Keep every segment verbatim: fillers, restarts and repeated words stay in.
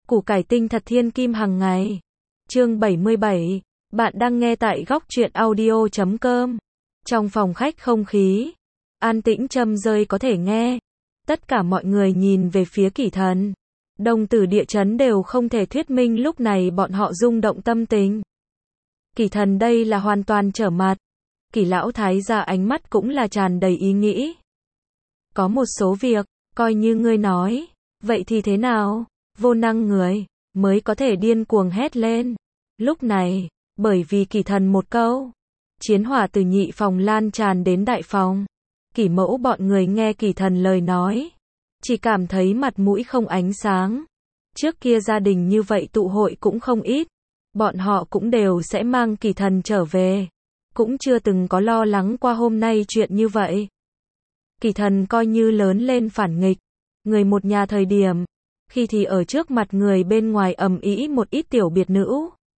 Củ cải tinh thật thiên kim hàng ngày. Chương bảy mươi bảy. Bạn đang nghe tại góc truyện audio chấm com. Trong phòng khách không khí an tĩnh châm rơi có thể nghe. Tất cả mọi người nhìn về phía Kỷ Thần. Đồng tử địa chấn đều không thể thuyết minh lúc này bọn họ rung động tâm tình. Kỷ Thần đây là hoàn toàn trở mặt. Kỷ lão thái gia ánh mắt cũng là tràn đầy ý nghĩ. Có một số việc, coi như ngươi nói, vậy thì thế nào? Vô năng người, mới có thể điên cuồng hét lên. Lúc này, bởi vì Kỷ Thần một câu, chiến hỏa từ nhị phòng lan tràn đến đại phòng. Kỷ mẫu bọn người nghe Kỷ Thần lời nói, chỉ cảm thấy mặt mũi không ánh sáng. Trước kia gia đình như vậy tụ hội cũng không ít, bọn họ cũng đều sẽ mang Kỷ Thần trở về, cũng chưa từng có lo lắng qua hôm nay chuyện như vậy. Kỷ Thần coi như lớn lên phản nghịch, người một nhà thời điểm, khi thì ở trước mặt người bên ngoài ầm ĩ một ít tiểu biệt nữ.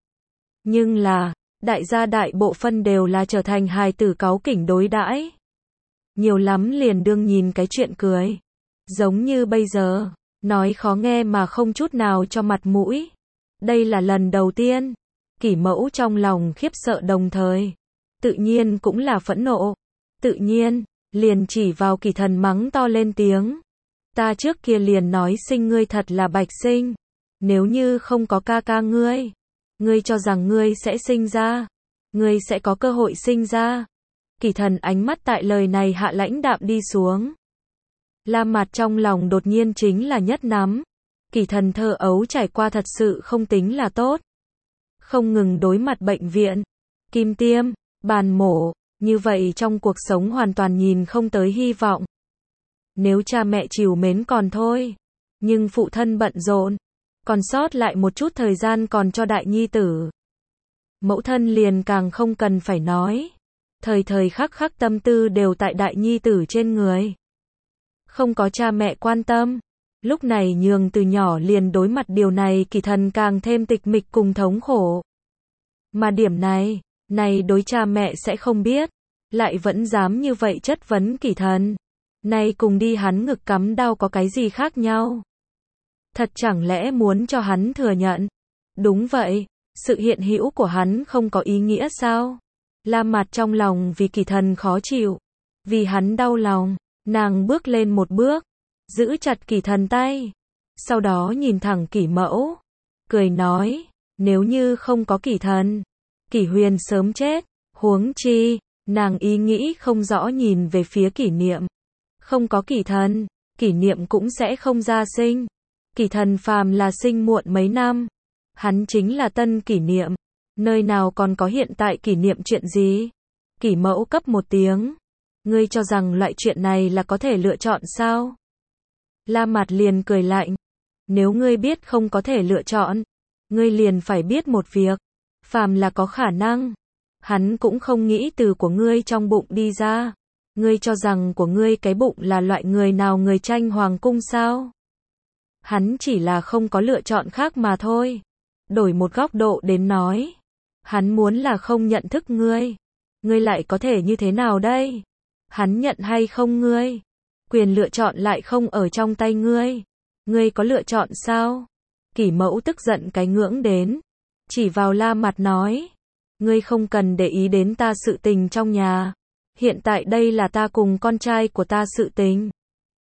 Nhưng là, đại gia đại bộ phân đều là trở thành hài tử cáu kỉnh đối đãi. Nhiều lắm liền đương nhìn cái chuyện cười. Giống như bây giờ, nói khó nghe mà không chút nào cho mặt mũi. Đây là lần đầu tiên, Kỷ mẫu trong lòng khiếp sợ đồng thời. Tự nhiên cũng là phẫn nộ. Tự nhiên, liền chỉ vào Kỷ Thần mắng to lên tiếng. Ta trước kia liền nói sinh ngươi thật là bạch sinh. Nếu như không có ca ca ngươi, ngươi cho rằng ngươi sẽ sinh ra, ngươi sẽ có cơ hội sinh ra. Kỷ Thần ánh mắt tại lời này hạ lãnh đạm đi xuống. La Mạt trong lòng đột nhiên chính là nhất nắm. Kỷ Thần thơ ấu trải qua thật sự không tính là tốt. Không ngừng đối mặt bệnh viện, kim tiêm, bàn mổ, như vậy trong cuộc sống hoàn toàn nhìn không tới hy vọng. Nếu cha mẹ trìu mến còn thôi, nhưng phụ thân bận rộn, còn sót lại một chút thời gian còn cho đại nhi tử. Mẫu thân liền càng không cần phải nói, thời thời khắc khắc tâm tư đều tại đại nhi tử trên người. Không có cha mẹ quan tâm, lúc này nhường từ nhỏ liền đối mặt điều này Kỷ Thần càng thêm tịch mịch cùng thống khổ. Mà điểm này, này đối cha mẹ sẽ không biết, lại vẫn dám như vậy chất vấn Kỷ Thần. Này cùng đi hắn ngực cắm đau có cái gì khác nhau? Thật chẳng lẽ muốn cho hắn thừa nhận? Đúng vậy, sự hiện hữu của hắn không có ý nghĩa sao? La Mạt trong lòng vì Kỷ Thần khó chịu, vì hắn đau lòng, nàng bước lên một bước, giữ chặt Kỷ Thần tay, sau đó nhìn thẳng Kỷ mẫu, cười nói, nếu như không có Kỷ Thần, Kỷ Huyền sớm chết, huống chi, nàng ý nghĩ không rõ nhìn về phía Kỷ Niệm. Không có Kỷ Thần, Kỷ Niệm cũng sẽ không ra sinh. Kỷ Thần phàm là sinh muộn mấy năm, hắn chính là tân Kỷ Niệm, nơi nào còn có hiện tại Kỷ Niệm chuyện gì? Kỷ mẫu cấp một tiếng, ngươi cho rằng loại chuyện này là có thể lựa chọn sao? La Mạt liền cười lạnh, nếu ngươi biết không có thể lựa chọn, ngươi liền phải biết một việc, phàm là có khả năng, hắn cũng không nghĩ từ của ngươi trong bụng đi ra. Ngươi cho rằng của ngươi cái bụng là loại người nào người tranh hoàng cung sao? Hắn chỉ là không có lựa chọn khác mà thôi. Đổi một góc độ đến nói, hắn muốn là không nhận thức ngươi. Ngươi lại có thể như thế nào đây? Hắn nhận hay không ngươi? Quyền lựa chọn lại không ở trong tay ngươi. Ngươi có lựa chọn sao? Kỷ mẫu tức giận cái ngưỡng đến, chỉ vào La Mạt nói, ngươi không cần để ý đến ta sự tình trong nhà. Hiện tại đây là ta cùng con trai của ta sự tình.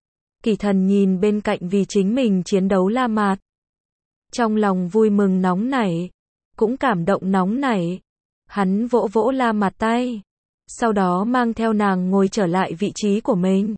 Kỷ Thần nhìn bên cạnh vì chính mình chiến đấu La Mạt, trong lòng vui mừng nóng nảy, cũng cảm động nóng nảy. Hắn vỗ vỗ La Mạt tay, sau đó mang theo nàng ngồi trở lại vị trí của mình.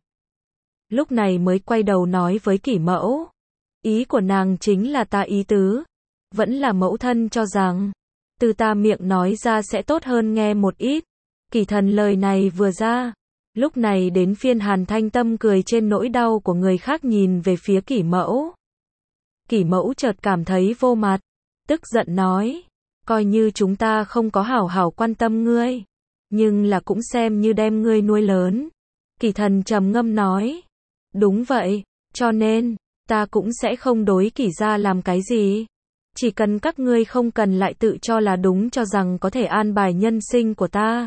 Lúc này mới quay đầu nói với Kỷ mẫu, ý của nàng chính là ta ý tứ, vẫn là mẫu thân cho rằng, từ ta miệng nói ra sẽ tốt hơn nghe một ít. Kỷ Thần lời này vừa ra, lúc này đến phiên Hàn Thanh Tâm cười trên nỗi đau của người khác nhìn về phía Kỷ mẫu. Kỷ mẫu chợt cảm thấy vô mặt, tức giận nói, coi như chúng ta không có hảo hảo quan tâm ngươi, nhưng là cũng xem như đem ngươi nuôi lớn. Kỷ Thần trầm ngâm nói, đúng vậy, cho nên, ta cũng sẽ không đối Kỷ gia làm cái gì. Chỉ cần các ngươi không cần lại tự cho là đúng cho rằng có thể an bài nhân sinh của ta.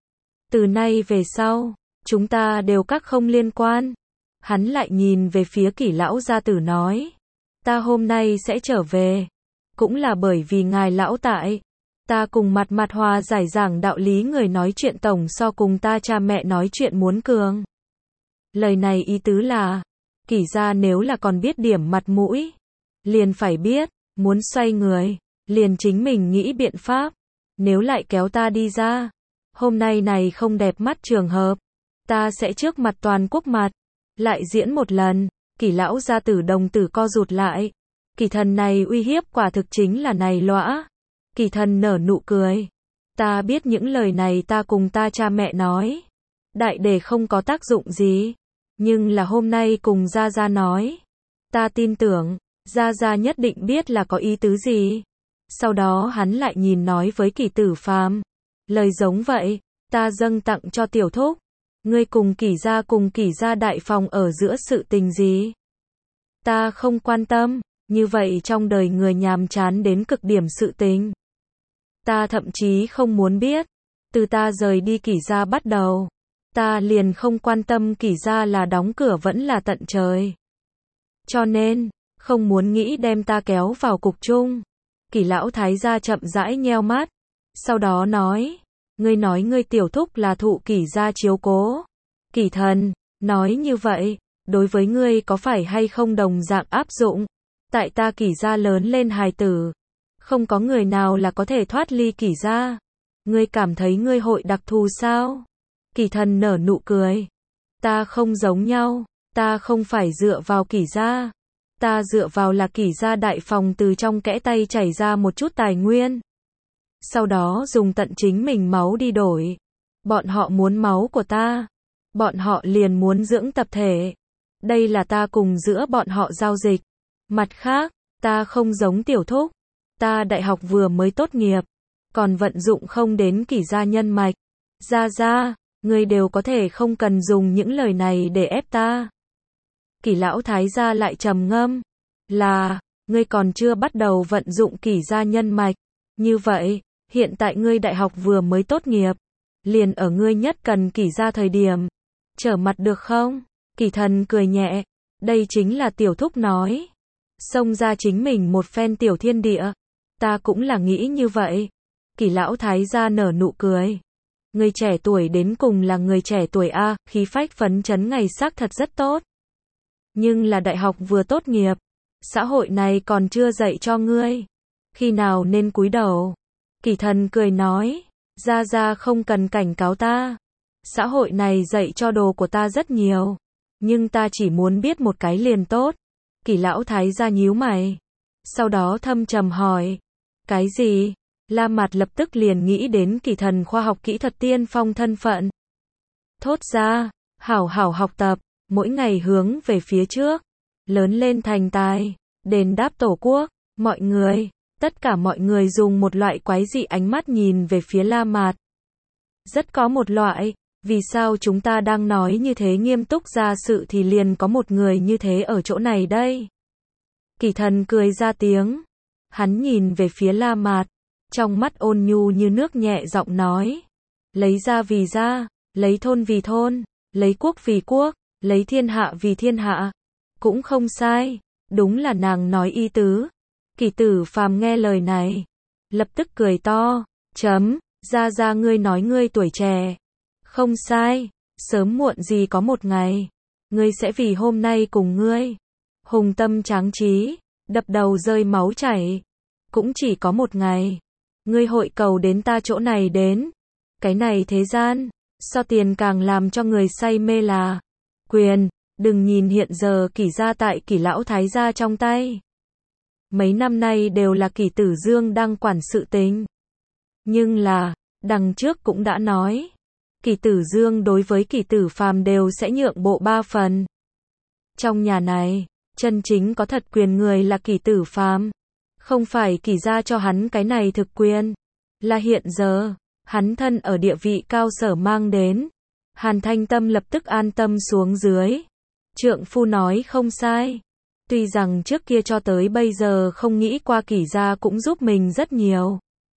Từ nay về sau, chúng ta đều các không liên quan. Hắn lại nhìn về phía Kỷ lão gia tử nói, ta hôm nay sẽ trở về. Cũng là bởi vì ngài lão tại. Ta cùng mặt mặt hòa giải giảng đạo lý người nói chuyện tổng so cùng ta cha mẹ nói chuyện muốn cường. Lời này ý tứ là, Kỷ gia nếu là còn biết điểm mặt mũi, liền phải biết, muốn xoay người, liền chính mình nghĩ biện pháp. Nếu lại kéo ta đi ra, hôm nay này không đẹp mắt trường hợp, ta sẽ trước mặt toàn quốc mặt, lại diễn một lần. Kỷ lão gia tử đồng tử co rụt lại. Kỷ thần này uy hiếp quả thực chính là này lõa. Kỷ thần nở nụ cười. Ta biết những lời này ta cùng ta cha mẹ nói. Đại để không có tác dụng gì. Nhưng là hôm nay cùng Gia Gia nói. Ta tin tưởng, Gia Gia nhất định biết là có ý tứ gì. Sau đó hắn lại nhìn nói với Kỷ Tử Phàm. Lời giống vậy, ta dâng tặng cho tiểu thúc. Ngươi cùng Kỷ gia cùng Kỷ gia đại phòng ở giữa sự tình gì? Ta không quan tâm, như vậy trong đời người nhàm chán đến cực điểm sự tình. Ta thậm chí không muốn biết, từ ta rời đi Kỷ gia bắt đầu, ta liền không quan tâm Kỷ gia là đóng cửa vẫn là tận trời. Cho nên, không muốn nghĩ đem ta kéo vào cục chung. Kỷ lão thái gia chậm rãi nheo mắt, sau đó nói, ngươi nói ngươi tiểu thúc là thụ Kỷ gia chiếu cố. Kỷ thần, nói như vậy, đối với ngươi có phải hay không đồng dạng áp dụng? Tại ta Kỷ gia lớn lên hài tử, không có người nào là có thể thoát ly Kỷ gia. Ngươi cảm thấy ngươi hội đặc thù sao? Kỷ thần nở nụ cười. Ta không giống nhau, ta không phải dựa vào Kỷ gia. Ta dựa vào là Kỷ gia đại phòng từ trong kẽ tay chảy ra một chút tài nguyên. Sau đó dùng tận chính mình máu đi đổi. Bọn họ muốn máu của ta. Bọn họ liền muốn dưỡng tập thể. Đây là ta cùng giữa bọn họ giao dịch. Mặt khác, ta không giống tiểu thúc. Ta đại học vừa mới tốt nghiệp. Còn vận dụng không đến Kỷ gia nhân mạch. Gia Gia, ngươi đều có thể không cần dùng những lời này để ép ta. Kỷ lão thái gia lại trầm ngâm. Là, ngươi còn chưa bắt đầu vận dụng Kỷ gia nhân mạch. Như vậy, hiện tại ngươi đại học vừa mới tốt nghiệp. Liền ở ngươi nhất cần Kỷ gia thời điểm. Trở mặt được không? Kỷ thần cười nhẹ. Đây chính là tiểu thúc nói. Xông ra chính mình một phen tiểu thiên địa. Ta cũng là nghĩ như vậy. Kỷ lão thái gia nở nụ cười. Người trẻ tuổi đến cùng là người trẻ tuổi a, khí phách phấn chấn ngày sắc thật rất tốt. Nhưng là đại học vừa tốt nghiệp, xã hội này còn chưa dạy cho ngươi. Khi nào nên cúi đầu? Kỷ thần cười nói, Gia Gia không cần cảnh cáo ta. Xã hội này dạy cho đồ của ta rất nhiều. Nhưng ta chỉ muốn biết một cái liền tốt. Kỷ lão thái gia nhíu mày. Sau đó thâm trầm hỏi. Cái gì? La Mạt lập tức liền nghĩ đến Kỷ thần khoa học kỹ thuật tiên phong thân phận. Thốt ra, hảo hảo học tập, mỗi ngày hướng về phía trước. Lớn lên thành tài, đền đáp tổ quốc, mọi người, tất cả mọi người dùng một loại quái dị ánh mắt nhìn về phía La Mạt. Rất có một loại, vì sao chúng ta đang nói như thế nghiêm túc ra sự thì liền có một người như thế ở chỗ này đây? Kỷ thần cười ra tiếng. Hắn nhìn về phía La Mạt, trong mắt ôn nhu như nước nhẹ giọng nói. Lấy gia vì gia, lấy thôn vì thôn, lấy quốc vì quốc, lấy thiên hạ vì thiên hạ. Cũng không sai, đúng là nàng nói ý tứ. Kỷ Tử Phàm nghe lời này, lập tức cười to. Chấm, Gia Gia ngươi nói ngươi tuổi trẻ. Không sai, sớm muộn gì có một ngày, ngươi sẽ vì hôm nay cùng ngươi. Hùng tâm tráng trí, đập đầu rơi máu chảy. Cũng chỉ có một ngày, ngươi hội cầu đến ta chỗ này đến. Cái này thế gian, so tiền càng làm cho người say mê là quyền. Đừng nhìn hiện giờ Kỷ gia tại Kỷ lão thái gia trong tay. Mấy năm nay đều là Kỷ Tử Dương đang quản sự tình. Nhưng là, đằng trước cũng đã nói. Kỷ Tử Dương đối với Kỷ Tử Phàm đều sẽ nhượng bộ ba phần. Trong nhà này, chân chính có thật quyền người là Kỷ Tử Phàm. Không phải Kỷ gia cho hắn cái này thực quyền. Là hiện giờ, hắn thân ở địa vị cao sở mang đến. Hàn Thanh Tâm lập tức an tâm xuống dưới. Trượng phu nói không sai. Tuy rằng trước kia cho tới bây giờ không nghĩ qua Kỷ gia cũng giúp mình rất nhiều.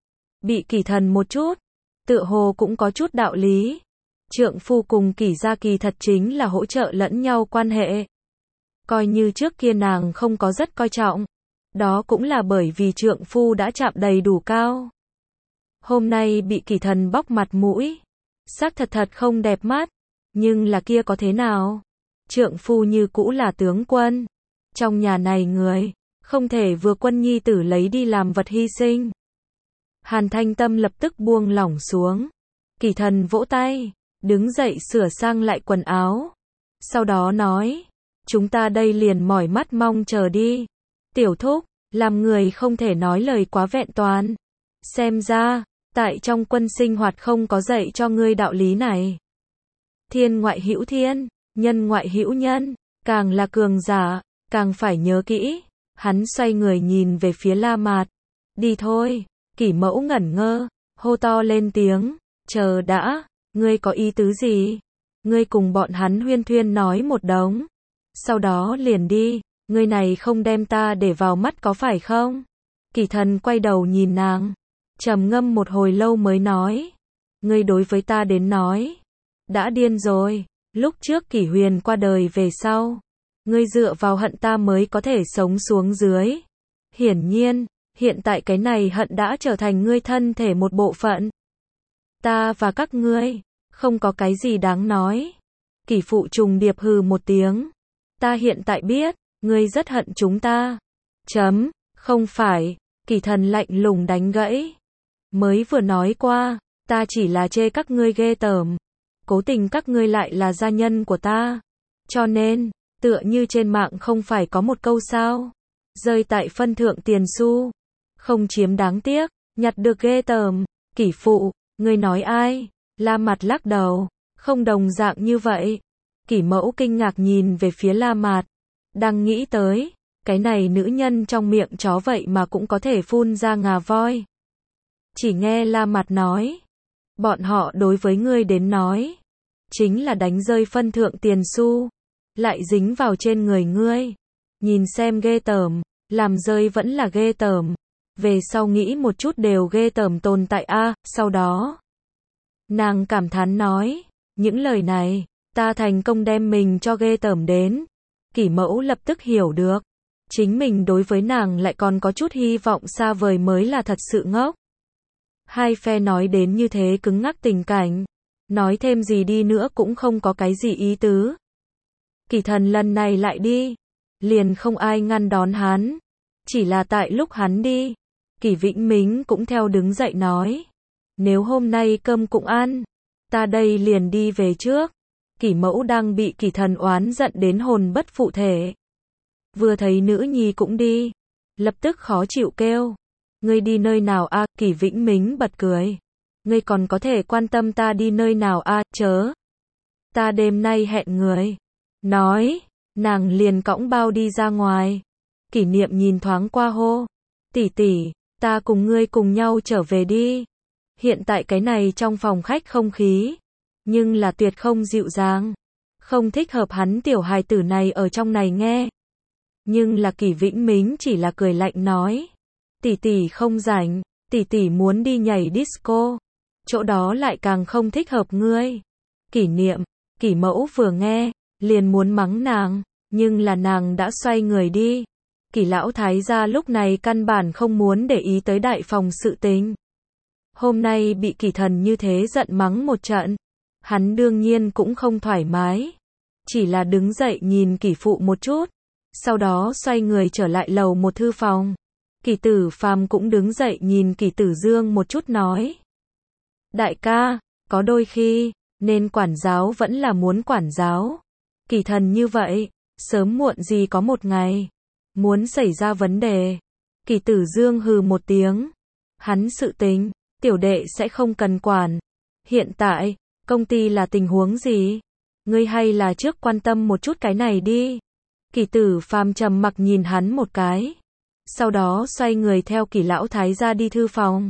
Bị Kỷ thần một chút, tựa hồ cũng có chút đạo lý. Trượng phu cùng Kỷ gia kỳ thật chính là hỗ trợ lẫn nhau quan hệ. Coi như trước kia nàng không có rất coi trọng. Đó cũng là bởi vì trượng phu đã chạm đầy đủ cao. Hôm nay bị Kỷ Thần bóc mặt mũi. Xác thật thật không đẹp mắt. Nhưng là kia có thế nào? Trượng phu như cũ là tướng quân. Trong nhà này người, không thể vừa quân nhi tử lấy đi làm vật hy sinh. Hàn Thanh Tâm lập tức buông lỏng xuống. Kỷ Thần vỗ tay, đứng dậy sửa sang lại quần áo. Sau đó nói, chúng ta đây liền mỏi mắt mong chờ đi. Tiểu thúc, làm người không thể nói lời quá vẹn toàn. Xem ra, tại trong quân sinh hoạt không có dạy cho ngươi đạo lý này. Thiên ngoại hữu thiên, nhân ngoại hữu nhân, càng là cường giả, càng phải nhớ kỹ. Hắn xoay người nhìn về phía La Mạt. Đi thôi. Kỷ Mẫu ngẩn ngơ, hô to lên tiếng, chờ đã, ngươi có ý tứ gì? Ngươi cùng bọn hắn huyên thuyên nói một đống. Sau đó liền đi, ngươi này không đem ta để vào mắt có phải không? Kỷ Thần quay đầu nhìn nàng, trầm ngâm một hồi lâu mới nói, ngươi đối với ta đến nói, đã điên rồi, lúc trước Kỷ Huyền qua đời về sau, ngươi dựa vào hận ta mới có thể sống xuống dưới. Hiển nhiên, hiện tại cái này hận đã trở thành ngươi thân thể một bộ phận. Ta và các ngươi, không có cái gì đáng nói. Kỷ Phụ trùng điệp hừ một tiếng. Ta hiện tại biết, ngươi rất hận chúng ta. Chấm, không phải, Kỷ Thần lạnh lùng đánh gãy. Mới vừa nói qua, ta chỉ là chê các ngươi ghê tởm. Cố tình các ngươi lại là gia nhân của ta. Cho nên, tựa như trên mạng không phải có một câu sao. Rơi tại phân thượng tiền xu. Không chiếm đáng tiếc, nhặt được ghê tởm. Kỷ Phụ, ngươi nói ai? La Mạt lắc đầu, không đồng dạng như vậy. Kỷ Mẫu kinh ngạc nhìn về phía La Mạt, đang nghĩ tới, cái này nữ nhân trong miệng chó vậy mà cũng có thể phun ra ngà voi. Chỉ nghe La Mạt nói, bọn họ đối với ngươi đến nói, chính là đánh rơi phân thượng tiền xu, lại dính vào trên người ngươi. Nhìn xem ghê tởm, làm rơi vẫn là ghê tởm. Về sau nghĩ một chút đều ghê tởm tồn tại a. À, sau đó, nàng cảm thán nói, những lời này, ta thành công đem mình cho ghê tởm đến. Kỷ Mẫu lập tức hiểu được, chính mình đối với nàng lại còn có chút hy vọng xa vời mới là thật sự ngốc. Hai phe nói đến như thế cứng ngắc tình cảnh, nói thêm gì đi nữa cũng không có cái gì ý tứ. Kỷ Thần lần này lại đi, liền không ai ngăn đón hắn, chỉ là tại lúc hắn đi, Kỷ Vĩnh Mính cũng theo đứng dậy nói, nếu hôm nay cơm cũng ăn, ta đây liền đi về trước. Kỷ Mẫu đang bị Kỷ Thần oán giận đến hồn bất phụ thể. Vừa thấy nữ nhi cũng đi, lập tức khó chịu kêu, ngươi đi nơi nào a? À? Kỷ Vĩnh Mính bật cười, ngươi còn có thể quan tâm ta đi nơi nào a? À? Chớ, ta đêm nay hẹn người. Nói, nàng liền cõng bao đi ra ngoài. Kỷ Niệm nhìn thoáng qua hô, tỷ tỷ, ta cùng ngươi cùng nhau trở về đi. Hiện tại cái này trong phòng khách không khí, nhưng là tuyệt không dịu dàng, không thích hợp hắn tiểu hài tử này ở trong này nghe. Nhưng là Kỷ Vĩnh Mính chỉ là cười lạnh nói, tỷ tỷ không rảnh, tỷ tỷ muốn đi nhảy disco, chỗ đó lại càng không thích hợp ngươi. Kỷ Niệm, Kỷ Mẫu vừa nghe, liền muốn mắng nàng, nhưng là nàng đã xoay người đi. Kỷ lão thái gia lúc này căn bản không muốn để ý tới đại phòng sự tình. Hôm nay bị Kỷ Thần như thế giận mắng một trận, hắn đương nhiên cũng không thoải mái, chỉ là đứng dậy nhìn Kỷ Phụ một chút, sau đó xoay người trở lại lầu một thư phòng. Kỷ Tử Phàm cũng đứng dậy nhìn Kỷ Tử Dương một chút nói, đại ca, có đôi khi, nên quản giáo vẫn là muốn quản giáo. Kỷ Thần như vậy, sớm muộn gì có một ngày, muốn xảy ra vấn đề. Kỷ Tử Dương hừ một tiếng, hắn sự tình, tiểu đệ sẽ không cần quản. Hiện tại, công ty là tình huống gì? Ngươi hay là trước quan tâm một chút cái này đi. Kỷ Tử Phàm trầm mặc nhìn hắn một cái, sau đó xoay người theo Kỷ lão thái gia đi thư phòng.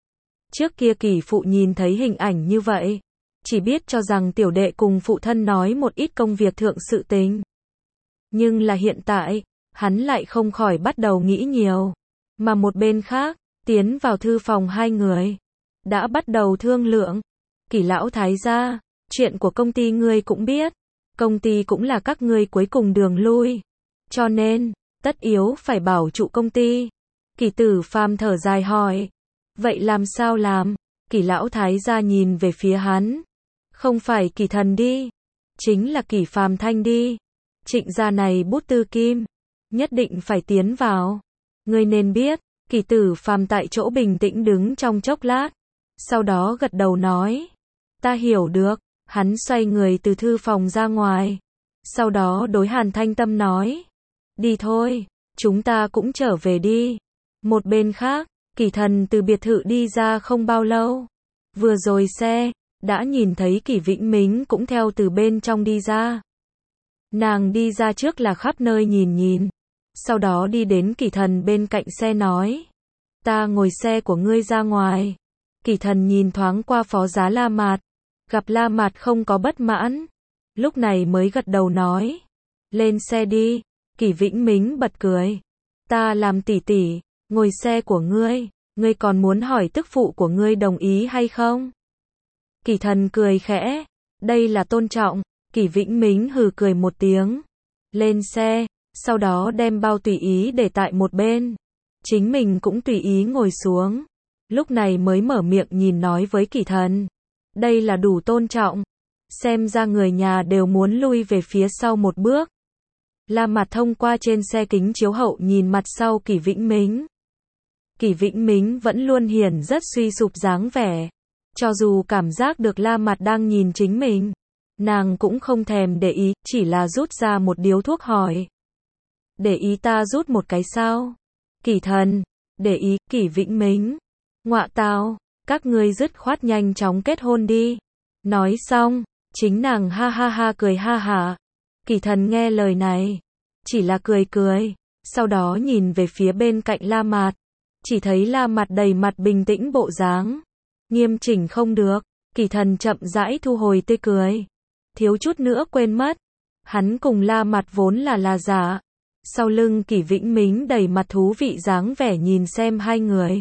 Trước kia Kỷ Phụ nhìn thấy hình ảnh như vậy, chỉ biết cho rằng tiểu đệ cùng phụ thân nói một ít công việc thượng sự tình. Nhưng là hiện tại, hắn lại không khỏi bắt đầu nghĩ nhiều. Mà một bên khác, tiến vào thư phòng hai người, đã bắt đầu thương lượng. Kỷ lão thái gia, chuyện của công ty ngươi cũng biết, công ty cũng là các ngươi cuối cùng đường lui. cho nên, tất yếu phải bảo trụ công ty. Kỳ Tử Phàm thở dài hỏi, vậy làm sao làm? Kỳ lão thái gia nhìn về phía hắn, không phải Kỳ Thần đi, chính là Kỳ Phàm Thanh đi. Trịnh gia này bút tư kim, nhất định phải tiến vào. Ngươi nên biết. Kỳ Tử Phàm tại chỗ bình tĩnh đứng trong chốc lát, sau đó gật đầu nói, ta hiểu được. Hắn xoay người từ thư phòng ra ngoài, sau đó đối Hàn Thanh Tâm nói, đi thôi, chúng ta cũng trở về đi. Một bên khác, Kỳ Thần từ biệt thự đi ra không bao lâu, vừa rồi xe đã nhìn thấy Kỳ Vĩnh Mính cũng theo từ bên trong đi ra. Nàng đi ra trước là khắp nơi nhìn nhìn, sau đó đi đến Kỳ Thần bên cạnh xe nói, ta ngồi xe của ngươi ra ngoài. Kỳ Thần nhìn thoáng qua Phó Giá La Mạt, gặp La Mạt không có bất mãn, lúc này mới gật đầu nói, lên xe đi. Kỳ Vĩnh Mính bật cười, ta làm tỷ tỷ, ngồi xe của ngươi, ngươi còn muốn hỏi tức phụ của ngươi đồng ý hay không? Kỳ Thần cười khẽ, đây là tôn trọng. Kỳ Vĩnh Mính hừ cười một tiếng, lên xe, sau đó đem bao tùy ý để tại một bên, chính mình cũng tùy ý ngồi xuống, lúc này mới mở miệng nhìn nói với Kỳ Thần, đây là đủ tôn trọng. Xem ra người nhà đều muốn lui về phía sau một bước. La Mạt thông qua trên xe kính chiếu hậu nhìn mặt sau Kỳ Vĩnh Mính. Kỳ Vĩnh Mính vẫn luôn hiển rất suy sụp dáng vẻ, cho dù cảm giác được La Mạt đang nhìn chính mình, nàng cũng không thèm để ý, chỉ là rút ra một điếu thuốc hỏi, để ý ta rút một cái sao? Kỳ Thần, để ý. Kỳ Vĩnh Mính, ngọa tào, các ngươi dứt khoát nhanh chóng kết hôn đi. Nói xong, chính nàng ha ha ha cười ha hả. Kỳ Thần nghe lời này, chỉ là cười cười, sau đó nhìn về phía bên cạnh La Mạt, chỉ thấy La Mạt đầy mặt bình tĩnh bộ dáng, nghiêm chỉnh không được. Kỳ Thần chậm rãi thu hồi tươi cười, thiếu chút nữa quên mất, hắn cùng La Mạt vốn là là giả. Sau lưng Kỳ Vĩnh Mính đầy mặt thú vị dáng vẻ nhìn xem hai người,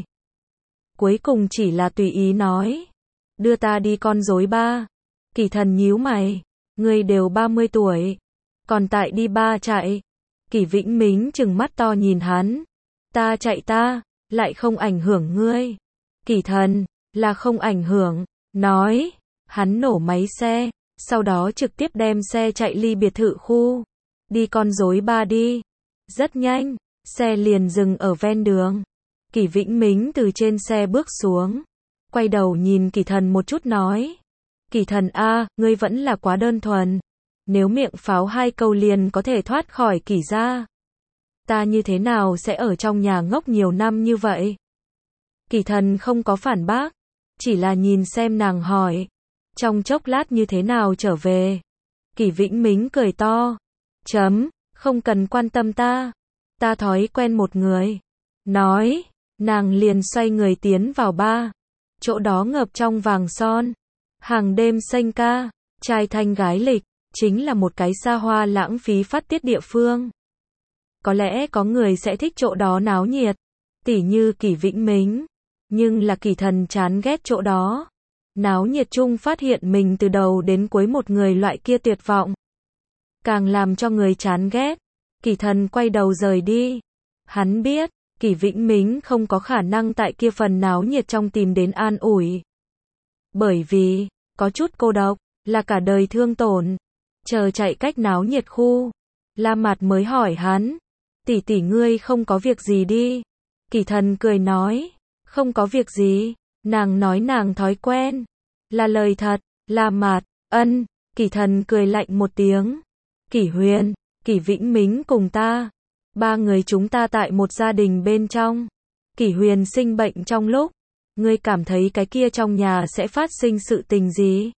cuối cùng chỉ là tùy ý nói, đưa ta đi con rối ba. Kỳ Thần nhíu mày, ngươi đều ba mươi tuổi, còn tại đi ba chạy. Kỳ Vĩnh Mính trừng mắt to nhìn hắn, ta chạy ta, lại không ảnh hưởng ngươi. Kỳ Thần, là không ảnh hưởng, nói, hắn nổ máy xe, sau đó trực tiếp đem xe chạy ly biệt thự khu, đi con rối ba đi. Rất nhanh, xe liền dừng ở ven đường. Kỳ Vĩnh Mính từ trên xe bước xuống, quay đầu nhìn Kỳ Thần một chút nói, Kỳ Thần a, ngươi vẫn là quá đơn thuần, nếu miệng pháo hai câu liền có thể thoát khỏi Kỳ gia, ta như thế nào sẽ ở trong nhà ngốc nhiều năm như vậy? Kỳ Thần không có phản bác, chỉ là nhìn xem nàng hỏi, trong chốc lát như thế nào trở về? Kỳ Vĩnh Mính cười to, chấm, không cần quan tâm ta, ta thói quen một người. Nói, nàng liền xoay người tiến vào ba, chỗ đó ngập trong vàng son, hàng đêm xanh ca, trai thanh gái lịch, chính là một cái xa hoa lãng phí phát tiết địa phương. Có lẽ có người sẽ thích chỗ đó náo nhiệt, tỉ như Kỳ Vĩnh Mính, nhưng là Kỳ Thần chán ghét chỗ đó. Náo nhiệt chung phát hiện mình từ đầu đến cuối một người loại kia tuyệt vọng, càng làm cho người chán ghét. Kỳ Thần quay đầu rời đi. Hắn biết, Kỳ Vĩnh Mính không có khả năng tại kia phần náo nhiệt trong tìm đến an ủi. Bởi vì, có chút cô độc, là cả đời thương tổn. Chờ chạy cách náo nhiệt khu, La Mạt mới hỏi hắn, tỷ tỷ ngươi không có việc gì đi? Kỳ Thần cười nói, không có việc gì. Nàng nói nàng thói quen, là lời thật. La Mạt, ân. Kỳ Thần cười lạnh một tiếng. Kỳ Huyền, Kỳ Vĩnh Mính cùng ta, ba người chúng ta tại một gia đình bên trong. Kỳ Huyền sinh bệnh trong lúc, ngươi cảm thấy cái kia trong nhà sẽ phát sinh sự tình gì?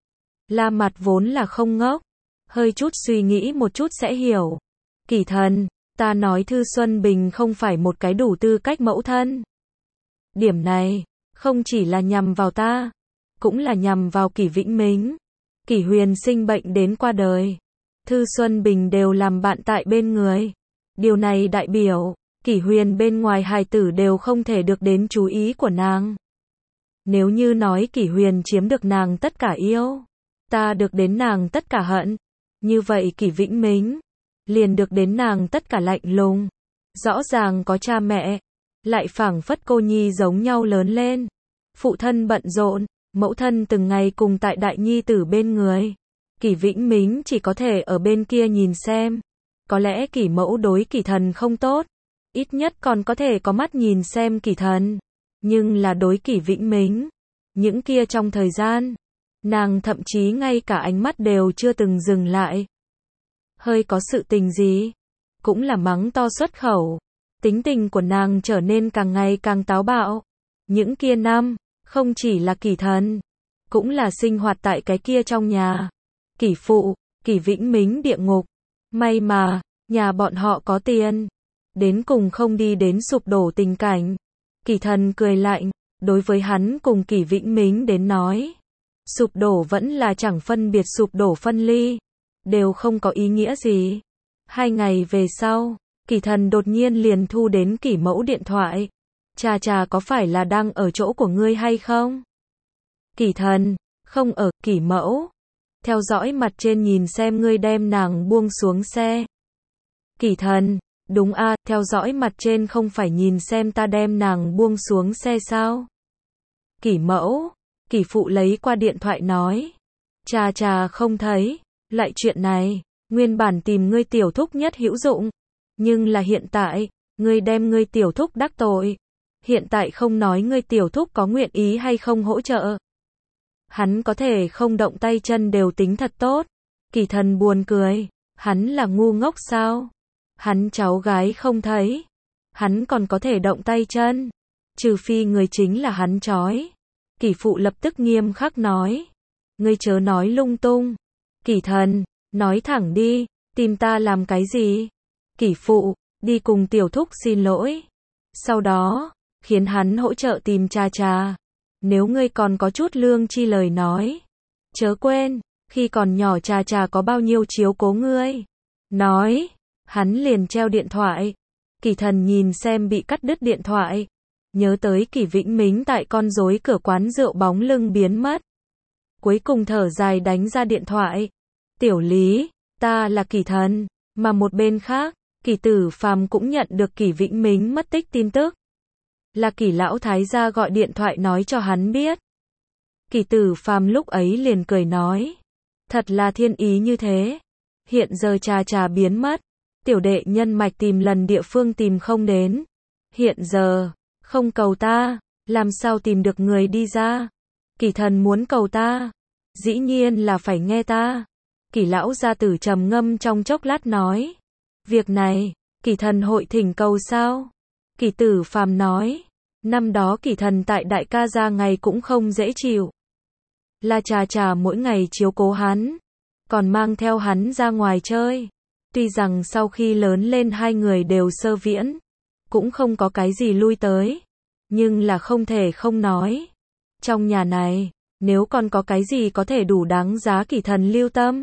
La Mạt vốn là không ngốc, hơi chút suy nghĩ một chút sẽ hiểu. Kỳ Thần, ta nói Thư Xuân Bình không phải một cái đủ tư cách mẫu thân. Điểm này, không chỉ là nhằm vào ta, cũng là nhằm vào Kỳ Vĩnh Mính. Kỳ Huyền sinh bệnh đến qua đời, Thư Xuân Bình đều làm bạn tại bên người. Điều này đại biểu, Kỳ Huyền bên ngoài hài tử đều không thể được đến chú ý của nàng. Nếu như nói Kỳ Huyền chiếm được nàng tất cả yêu, ta được đến nàng tất cả hận, như vậy Kỳ Vĩnh Mính liền được đến nàng tất cả lạnh lùng. Rõ ràng có cha mẹ, lại phảng phất cô nhi giống nhau lớn lên. Phụ thân bận rộn, mẫu thân từng ngày cùng tại đại nhi tử bên người. Kỷ Vĩnh Mính chỉ có thể ở bên kia nhìn xem. Có lẽ Kỷ mẫu đối Kỷ thần không tốt, ít nhất còn có thể có mắt nhìn xem Kỷ thần. Nhưng là đối Kỷ Vĩnh Mính, những kia trong thời gian, nàng thậm chí ngay cả ánh mắt đều chưa từng dừng lại. Hơi có sự tình gì, cũng là mắng to xuất khẩu. Tính tình của nàng trở nên càng ngày càng táo bạo. Những kia năm, không chỉ là Kỷ thần, cũng là sinh hoạt tại cái kia trong nhà. Kỷ phụ, Kỷ Vĩnh Mính địa ngục. May mà, nhà bọn họ có tiền, đến cùng không đi đến sụp đổ tình cảnh. Kỷ thần cười lạnh, đối với hắn cùng Kỷ Vĩnh Mính đến nói. Sụp đổ vẫn là chẳng phân biệt sụp đổ phân ly, đều không có ý nghĩa gì. Hai ngày về sau, Kỷ thần đột nhiên liền thu đến Kỷ mẫu điện thoại. Cha cha có phải là đang ở chỗ của ngươi hay không? Kỷ thần, không ở. Kỷ mẫu, theo dõi mặt trên nhìn xem ngươi đem nàng buông xuống xe. Kỷ thần, đúng a, theo dõi mặt trên không phải nhìn xem ta đem nàng buông xuống xe sao? Kỷ mẫu, Kỷ phụ lấy qua điện thoại nói. Cha cha không thấy, lại chuyện này, nguyên bản tìm ngươi tiểu thúc nhất hữu dụng. Nhưng là hiện tại, ngươi đem ngươi tiểu thúc đắc tội. Hiện tại không nói ngươi tiểu thúc có nguyện ý hay không hỗ trợ. Hắn có thể không động tay chân đều tính thật tốt. Kỷ thần buồn cười, hắn là ngu ngốc sao? Hắn cháu gái không thấy, hắn còn có thể động tay chân, trừ phi người chính là hắn trói. Kỷ phụ lập tức nghiêm khắc nói, ngươi chớ nói lung tung. Kỷ thần, nói thẳng đi, tìm ta làm cái gì? Kỷ phụ, đi cùng tiểu thúc xin lỗi. Sau đó, khiến hắn hỗ trợ tìm cha cha. Nếu ngươi còn có chút lương chi lời nói, chớ quên, khi còn nhỏ cha cha có bao nhiêu chiếu cố ngươi. Nói, hắn liền treo điện thoại. Kỷ thần nhìn xem bị cắt đứt điện thoại, nhớ tới Kỷ Vĩnh Mính tại con rối cửa quán rượu bóng lưng biến mất. Cuối cùng thở dài đánh ra điện thoại. Tiểu Lý, ta là Kỷ thần. Mà một bên khác, Kỷ Tử Phàm cũng nhận được Kỷ Vĩnh Mính mất tích tin tức. Là Kỷ lão thái gia gọi điện thoại nói cho hắn biết. Kỷ Tử Phàm lúc ấy liền cười nói, thật là thiên ý như thế. Hiện giờ cha cha biến mất, tiểu đệ nhân mạch tìm lần địa phương tìm không đến. Hiện giờ, không cầu ta, làm sao tìm được người đi ra? Kỷ thần muốn cầu ta, dĩ nhiên là phải nghe ta. Kỷ lão gia tử trầm ngâm trong chốc lát nói, việc này, Kỷ thần hội thỉnh cầu sao? Kỷ Tử Phàm nói, năm đó Kỷ thần tại đại ca gia ngày cũng không dễ chịu. Là cha cha mỗi ngày chiếu cố hắn, còn mang theo hắn ra ngoài chơi. Tuy rằng sau khi lớn lên hai người đều sơ viễn, cũng không có cái gì lui tới, nhưng là không thể không nói. Trong nhà này, nếu còn có cái gì có thể đủ đáng giá Kỷ thần lưu tâm,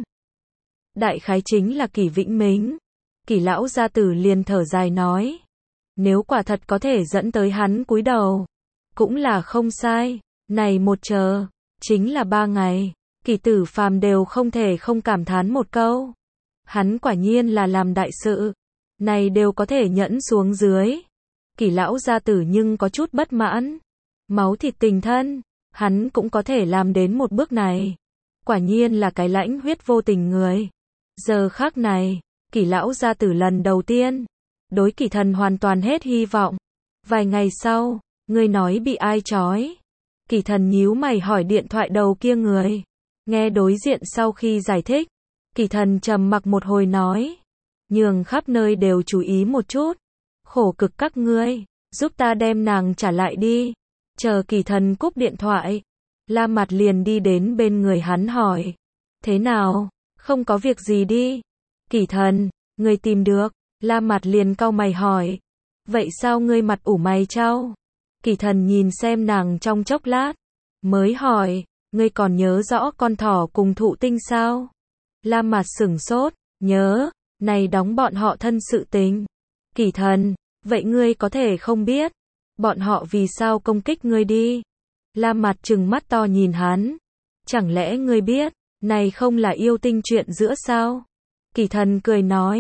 đại khái chính là Kỷ Vĩnh Mính. Kỷ lão gia tử liền thở dài nói, nếu quả thật có thể dẫn tới hắn cúi đầu, cũng là không sai. Này một chờ, chính là ba ngày. Kỷ Tử Phàm đều không thể không cảm thán một câu. Hắn quả nhiên là làm đại sự, này đều có thể nhẫn xuống dưới. Kỷ lão gia tử nhưng có chút bất mãn. Máu thịt tình thân, hắn cũng có thể làm đến một bước này. Quả nhiên là cái lãnh huyết vô tình người. Giờ khắc này, Kỷ lão gia tử lần đầu tiên đối Kỷ thần hoàn toàn hết hy vọng. Vài ngày sau, ngươi nói bị ai trói? Kỷ thần nhíu mày hỏi điện thoại đầu kia người. Nghe đối diện sau khi giải thích, Kỷ thần trầm mặc một hồi nói, nhường khắp nơi đều chú ý một chút. Khổ cực các ngươi, giúp ta đem nàng trả lại đi. Chờ Kỷ thần cúp điện thoại, La Mặt liền đi đến bên người hắn hỏi, thế nào, không có việc gì đi? Kỷ thần, ngươi tìm được? La Mặt liền cau mày hỏi, vậy sao ngươi mặt ủ mày chau? Kỷ thần nhìn xem nàng trong chốc lát, mới hỏi, ngươi còn nhớ rõ con thỏ cùng thụ tinh sao? La Mặt sửng sốt, nhớ, này đóng bọn họ thân sự tình. Kỷ thần, vậy ngươi có thể không biết, bọn họ vì sao công kích ngươi đi? La Mặt trừng mắt to nhìn hắn, chẳng lẽ ngươi biết, này không là yêu tinh chuyện giữa sao? Kỷ thần cười nói,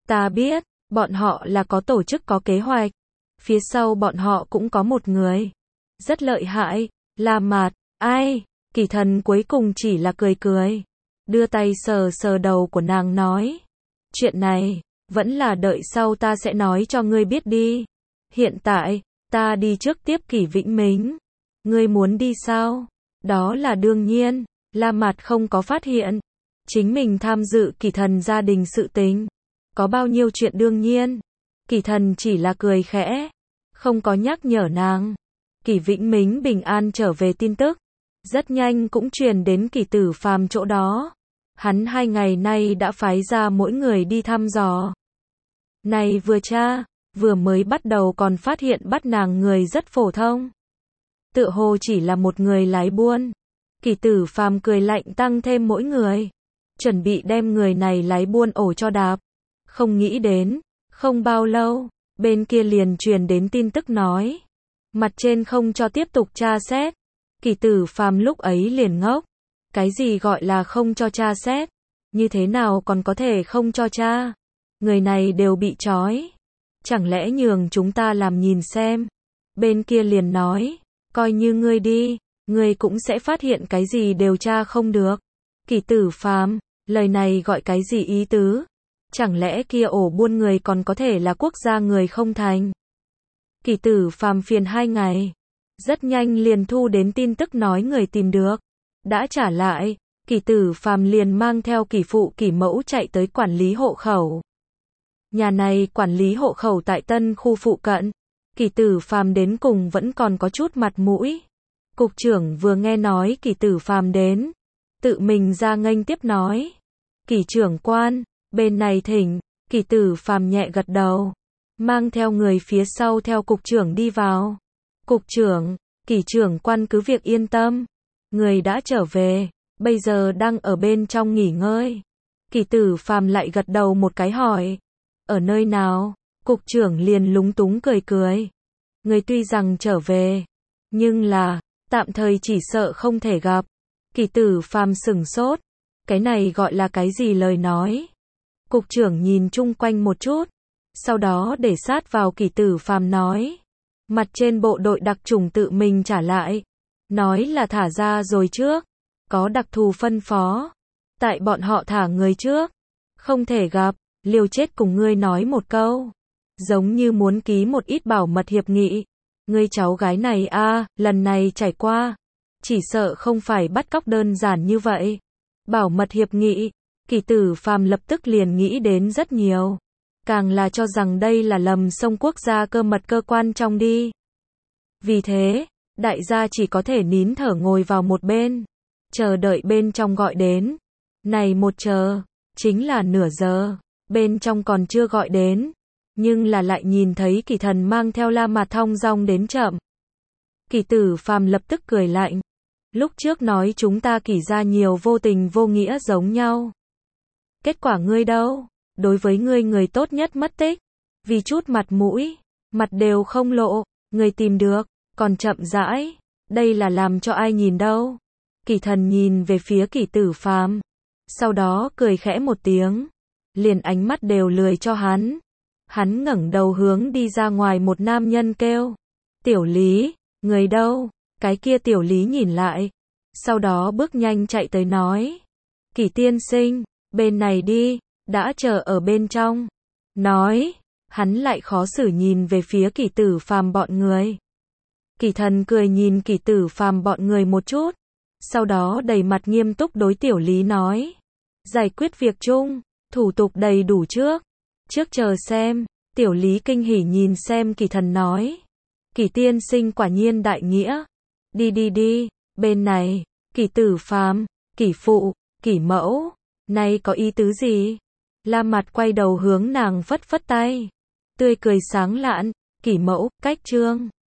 Ta biết, bọn họ là có tổ chức có kế hoạch. Phía sau bọn họ cũng có một người. Rất lợi hại, La Mạt, ai? Kỳ Thần cuối cùng chỉ là cười cười. Đưa tay sờ sờ đầu của nàng nói. Chuyện này, vẫn là đợi sau ta sẽ nói cho ngươi biết đi. Hiện tại, ta đi trước tiếp Kỷ Vĩnh Mính. Ngươi muốn đi sao? Đó là đương nhiên. La Mạt không có phát hiện. Chính mình tham dự Kỳ Thần gia đình sự tình. Có bao nhiêu chuyện đương nhiên. Kỳ Thần chỉ là cười khẽ. Không có nhắc nhở nàng. Kỷ Vĩnh Mính bình an trở về tin tức. Rất nhanh cũng truyền đến Kỷ Tử Phàm chỗ đó. Hắn hai ngày nay đã phái ra mỗi người đi thăm dò. Này vừa tra, vừa mới bắt đầu còn phát hiện bắt nàng người rất phổ thông. Tựa hồ chỉ là một người lái buôn. Kỷ Tử Phàm cười lạnh tăng thêm mỗi người. Chuẩn bị đem người này lái buôn ổ cho đạp. Không nghĩ đến, không bao lâu, bên kia liền truyền đến tin tức nói. Mặt trên không cho tiếp tục tra xét. Kỷ Tử Phàm lúc ấy liền ngốc. Cái gì gọi là không cho tra xét? Như thế nào còn có thể không cho tra? Người này đều bị trói. Chẳng lẽ nhường chúng ta làm nhìn xem? Bên kia liền nói, coi như ngươi đi, ngươi cũng sẽ phát hiện cái gì đều tra không được. Kỷ Tử Phàm, lời này gọi cái gì ý tứ? Chẳng lẽ kia ổ buôn người còn có thể là quốc gia người không thành? Kỷ Tử Phàm phiền hai ngày. Rất nhanh liền thu đến tin tức nói người tìm được. Đã trả lại, Kỷ Tử Phàm liền mang theo Kỷ phụ Kỷ mẫu chạy tới quản lý hộ khẩu. Nhà này quản lý hộ khẩu tại Tân khu phụ cận. Kỷ Tử Phàm đến cùng vẫn còn có chút mặt mũi. Cục trưởng vừa nghe nói Kỷ Tử Phàm đến, tự mình ra nghênh tiếp nói. Kỷ trưởng quan, bên này thỉnh. Kỷ Tử Phàm nhẹ gật đầu, mang theo người phía sau theo cục trưởng đi vào. Cục trưởng, Kỷ trưởng quan cứ việc yên tâm. Người đã trở về, bây giờ đang ở bên trong nghỉ ngơi. Kỷ Tử Phàm lại gật đầu một cái hỏi. Ở nơi nào? Cục trưởng liền lúng túng cười cười. Người tuy rằng trở về, nhưng là, tạm thời chỉ sợ không thể gặp. Kỷ Tử Phàm sửng sốt. Cái này gọi là cái gì lời nói? Cục trưởng nhìn chung quanh một chút. Sau đó để sát vào Kỷ Tử Phàm nói. Mặt trên bộ đội đặc chủng tự mình trả lại. Nói là thả ra rồi trước. Có đặc thù phân phó. Tại bọn họ thả người trước. Không thể gặp. Liều chết cùng ngươi nói một câu. Giống như muốn ký một ít bảo mật hiệp nghị. Ngươi cháu gái này a, à, lần này trải qua. Chỉ sợ không phải bắt cóc đơn giản như vậy. Bảo mật hiệp nghị. Kỷ Tử Phàm lập tức liền nghĩ đến rất nhiều. Càng là cho rằng đây là lầm sông quốc gia cơ mật cơ quan trong đi. Vì thế, đại gia chỉ có thể nín thở ngồi vào một bên. Chờ đợi bên trong gọi đến. Này một chờ, chính là nửa giờ. Bên trong còn chưa gọi đến. Nhưng là lại nhìn thấy Kỷ Thần mang theo La Mạt thong dong đến chậm. Kỷ Tử Phàm lập tức cười lạnh. Lúc trước nói chúng ta Kỷ gia nhiều vô tình vô nghĩa giống nhau. Kết quả ngươi đâu? Đối với ngươi người tốt nhất mất tích. Vì chút mặt mũi, mặt đều không lộ, người tìm được, còn chậm rãi. Đây là làm cho ai nhìn đâu? Kỷ Thần nhìn về phía Kỷ Tử Phàm. Sau đó cười khẽ một tiếng. Liền ánh mắt đều lười cho hắn. Hắn ngẩng đầu hướng đi ra ngoài một nam nhân kêu. Tiểu Lý, người đâu? Cái kia Tiểu Lý nhìn lại. Sau đó bước nhanh chạy tới nói. Kỷ tiên sinh, bên này đi, đã chờ ở bên trong. Nói, hắn lại khó xử nhìn về phía Kỷ Tử Phàm bọn người. Kỷ Thần cười nhìn Kỷ Tử Phàm bọn người một chút. Sau đó đầy mặt nghiêm túc đối Tiểu Lý nói. Giải quyết việc chung, thủ tục đầy đủ trước. Trước chờ xem. Tiểu Lý kinh hỉ nhìn xem Kỷ Thần nói. Kỷ tiên sinh quả nhiên đại nghĩa. Đi đi đi, bên này, Kỷ Tử Phàm, Kỷ phụ, Kỷ mẫu. Này có ý tứ gì? La Mạt quay đầu hướng nàng phất phất tay. Tươi cười sáng lạn. Kỷ mẫu, cách trương.